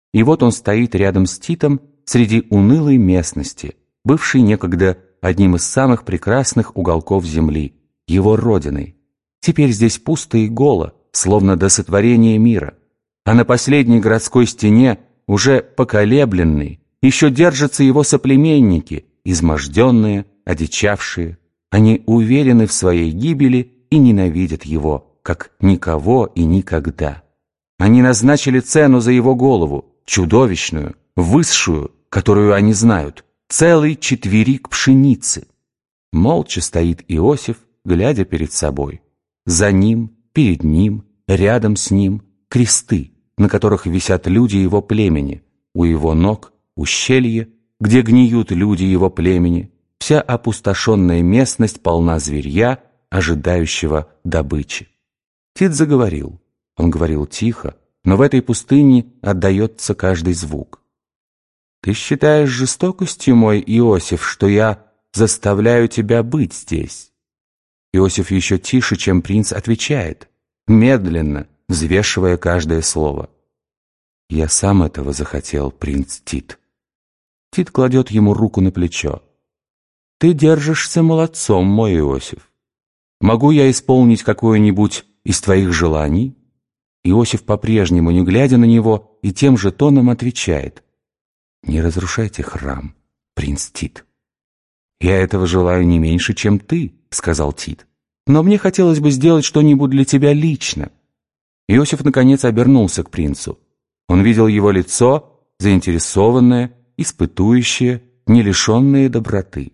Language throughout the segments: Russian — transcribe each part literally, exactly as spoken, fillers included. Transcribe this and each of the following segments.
И вот он стоит рядом с Титом среди унылой местности, бывшей некогда одним из самых прекрасных уголков земли, его родиной. Теперь здесь пусто и голо, словно до сотворения мира. А на последней городской стене, уже поколебленной, еще держатся его соплеменники, изможденные, одичавшие. Они уверены в своей гибели и ненавидят его, как никого и никогда. Они назначили цену за его голову, чудовищную, высшую, которую они знают, целый четверик пшеницы. Молча стоит Иосиф, глядя перед собой. За ним, перед ним, рядом с ним кресты, на которых висят люди его племени, у его ног ущелье, где гниют люди его племени. Вся опустошенная местность полна зверья, ожидающего добычи. Тит заговорил. Он говорил тихо, но в этой пустыне отдается каждый звук. «Ты считаешь жестокостью, мой Иосиф, что я заставляю тебя быть здесь?» Иосиф еще тише, чем принц, отвечает, медленно, взвешивая каждое слово. «Я сам этого захотел, принц Тит». Тит кладет ему руку на плечо. «Ты держишься молодцом, мой Иосиф. Могу я исполнить какое-нибудь из твоих желаний?» Иосиф, по-прежнему не глядя на него, и тем же тоном отвечает. «Не разрушайте храм, принц Тит». «Я этого желаю не меньше, чем ты», — сказал Тит. «Но мне хотелось бы сделать что-нибудь для тебя лично». Иосиф, наконец, обернулся к принцу. Он видел его лицо, заинтересованное, испытующее, не лишенное доброты.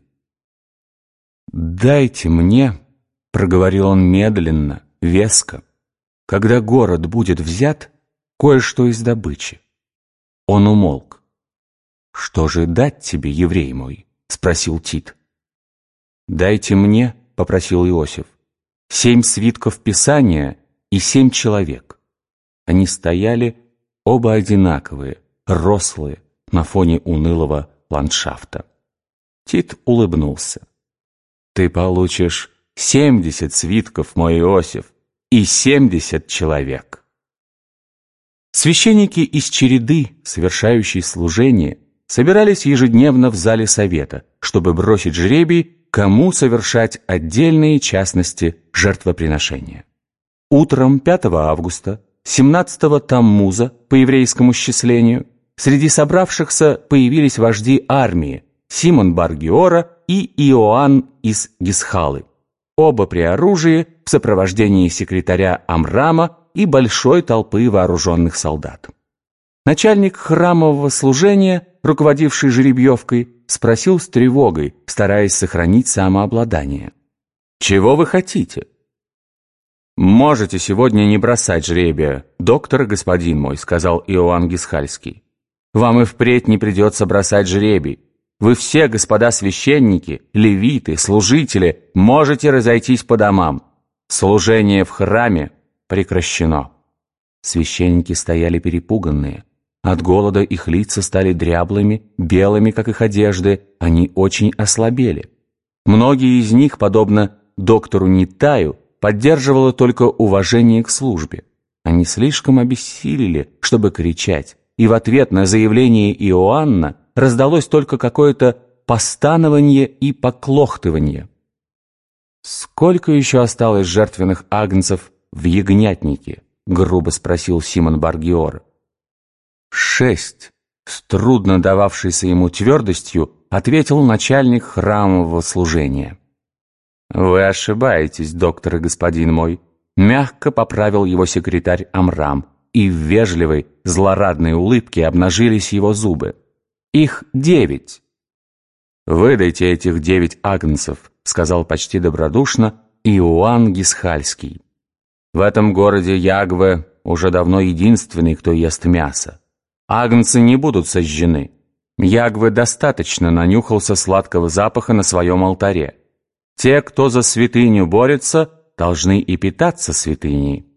«Дайте мне», — проговорил он медленно, веско, «когда город будет взят, кое-что из добычи». Он умолк. «Что же дать тебе, еврей мой?» — спросил Тит. «Дайте мне», — попросил Иосиф, «семь свитков Писания и семь человек». Они стояли, оба одинаковые, рослые, на фоне унылого ландшафта. Тит улыбнулся. «Ты получишь семьдесят свитков, мой Иосиф, и семьдесят человек». Священники из череды, совершающие служение, собирались ежедневно в зале совета, чтобы бросить жребий, кому совершать отдельные частности жертвоприношения. Утром пятого августа, семнадцатого Таммуза по еврейскому счислению, среди собравшихся появились вожди армии Симон бар-Гиора и Иоанн из Гисхалы, оба при оружии в сопровождении секретаря Амрама и большой толпы вооруженных солдат. Начальник храмового служения, руководивший жеребьевкой, спросил с тревогой, стараясь сохранить самообладание. «Чего вы хотите?» «Можете сегодня не бросать жребия, доктор и господин мой», — сказал Иоанн Гисхальский. «Вам и впредь не придется бросать жребий. Вы все, господа священники, левиты, служители, можете разойтись по домам. Служение в храме прекращено». Священники стояли перепуганные. От голода их лица стали дряблыми, белыми, как их одежды, они очень ослабели. Многие из них, подобно доктору Нитаю, поддерживало только уважение к службе. Они слишком обессилели, чтобы кричать, и в ответ на заявление Иоанна раздалось только какое-то постанование и поклохтывание. «Сколько еще осталось жертвенных агнцев в ягнятнике?» — грубо спросил Симон бар-Гиора. «Шесть», — с трудно дававшейся ему твердостью, ответил начальник храмового служения. «Вы ошибаетесь, доктор и господин мой», — мягко поправил его секретарь Амрам, и в вежливой, злорадной улыбке обнажились его зубы. «Их девять». «Выдайте этих девять агнцев», — сказал почти добродушно Иоанн Гисхальский. «В этом городе Ягве уже давно единственный, кто ест мясо. Агнцы не будут сожжены. Ягве достаточно нанюхался сладкого запаха на своем алтаре. Те, кто за святыню борется, должны и питаться святыней.